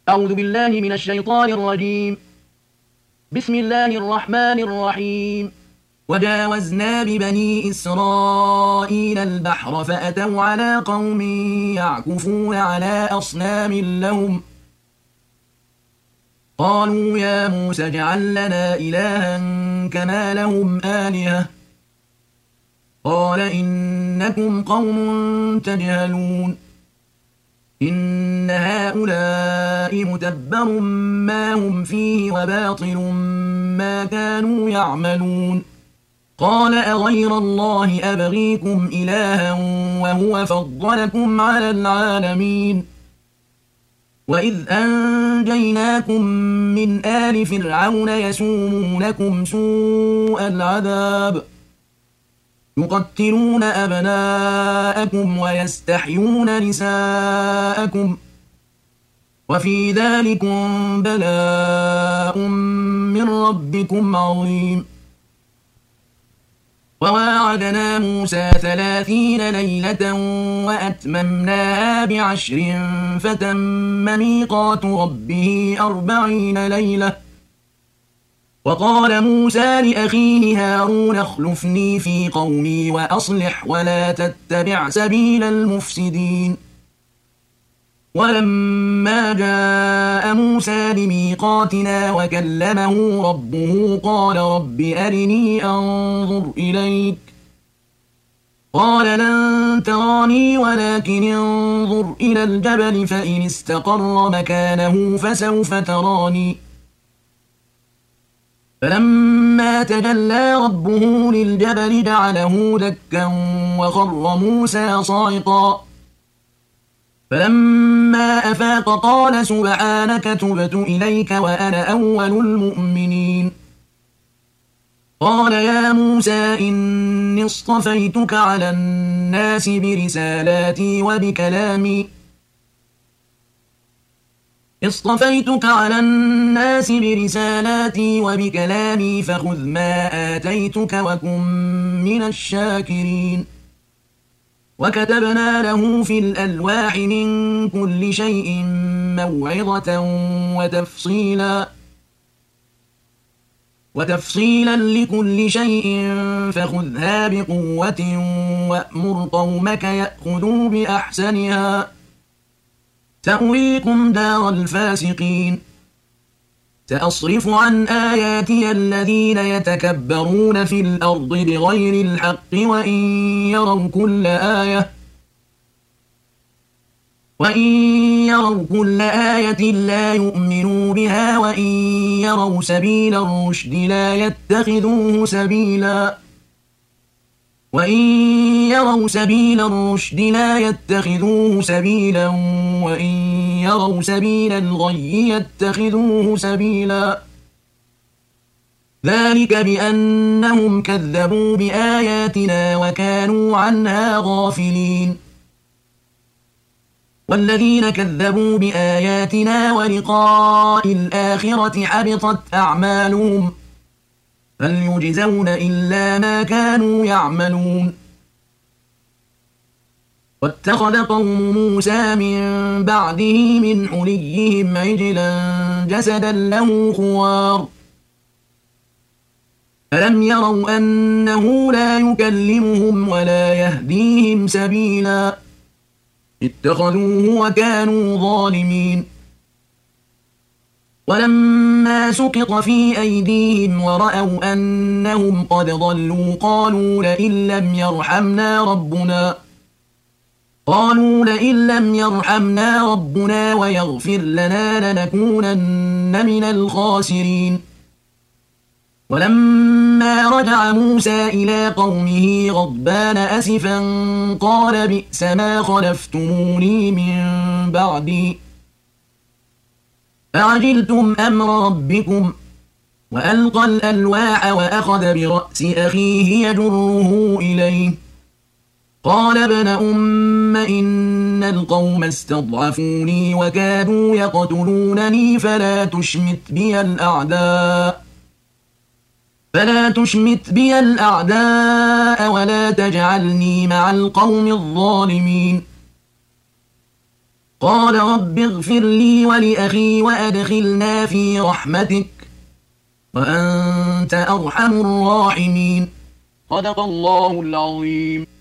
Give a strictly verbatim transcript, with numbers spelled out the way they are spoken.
أعوذ بالله من الشيطان الرجيم. بسم الله الرحمن الرحيم. وجاوزنا ببني إسرائيل البحر فأتوا على قوم يعكفون على أصنام لهم قالوا يا موسى اجعل لنا إلها كما لهم آلهة قال إنكم قوم تجهلون إن هؤلاء متبر ما هم فيه وباطل ما كانوا يعملون قال أغير الله أبغيكم إلها وهو فضلكم على العالمين وإذ أنجيناكم من آل فرعون يسومونكم سوء العذاب يقتلون أبناءكم ويستحيون نساءكم وفي ذلكم بلاء من ربكم عظيم وواعدنا موسى ثلاثين ليلة وأتممناها بعشر فتم ميقات ربه أربعين ليلة وقال موسى لأخيه هارون اخلفني في قومي وأصلح ولا تتبع سبيل المفسدين ولما جاء موسى لميقاتنا وكلمه ربه قال رب أرني أنظر إليك قال لن تراني ولكن انظر إلى الجبل فإن استقر مكانه فسوف تراني فلما تجلى ربه للجبل جعله دكا وخر موسى صاعقا فلما أفاق قال سبحانك تبت إليك وأنا أول المؤمنين قال يا موسى إني اصطفيتك على الناس برسالاتي وبكلامي اصطفيتك على الناس برسالاتي وبكلامي فخذ ما آتيتك وكن من الشاكرين وكتبنا له في الألواح من كل شيء موعظة وتفصيلا وتفصيلا لكل شيء فخذها بقوة وأمر قومك يأخذوا بأحسنها سأريكم دار الفاسقين سأصرف عن آياتي الذين يتكبرون في الأرض بغير الحق وإن يروا كل آية وإن يروا كل آية لا يؤمنوا بها وإن يروا سبيل الرشد لا يتخذوه سبيلا وإن يروا سبيل الرشد لا يتخذوه سبيلا وإن يروا سبيل الغي يتخذوه سبيلا ذلك بأنهم كذبوا بآياتنا وكانوا عنها غافلين والذين كذبوا بآياتنا ولقاء الآخرة حبطت أعمالهم هل يجزون إلا ما كانوا يعملون واتخذ قوم موسى من بعده من حليهم عجلا جسدا له خوار ألم يروا أنه لا يكلمهم ولا يهديهم سبيلا اتخذوه وكانوا ظالمين ولما سقط في أيديهم ورأوا أنهم قد ضلوا قالوا لئن لم يرحمنا ربنا قالوا لئن لم يرحمنا ربنا ويغفر لنا لنكونن من الخاسرين ولما رجع موسى إلى قومه غضبان أسفا قال بئس ما خلفتموني من بعدي أعجلتم أمر ربكم وألقى الألواح وأخذ برأس أخيه يجره إليه قال ابن أم إن القوم استضعفوني وكادوا يقتلونني فلا تشمت بي الأعداء فلا تشمت بي الأعداء ولا تجعلني مع القوم الظالمين قال رب اغفر لي ولأخي وأدخلنا في رحمتك وأنت أرحم الراحمين. صدق الله العظيم.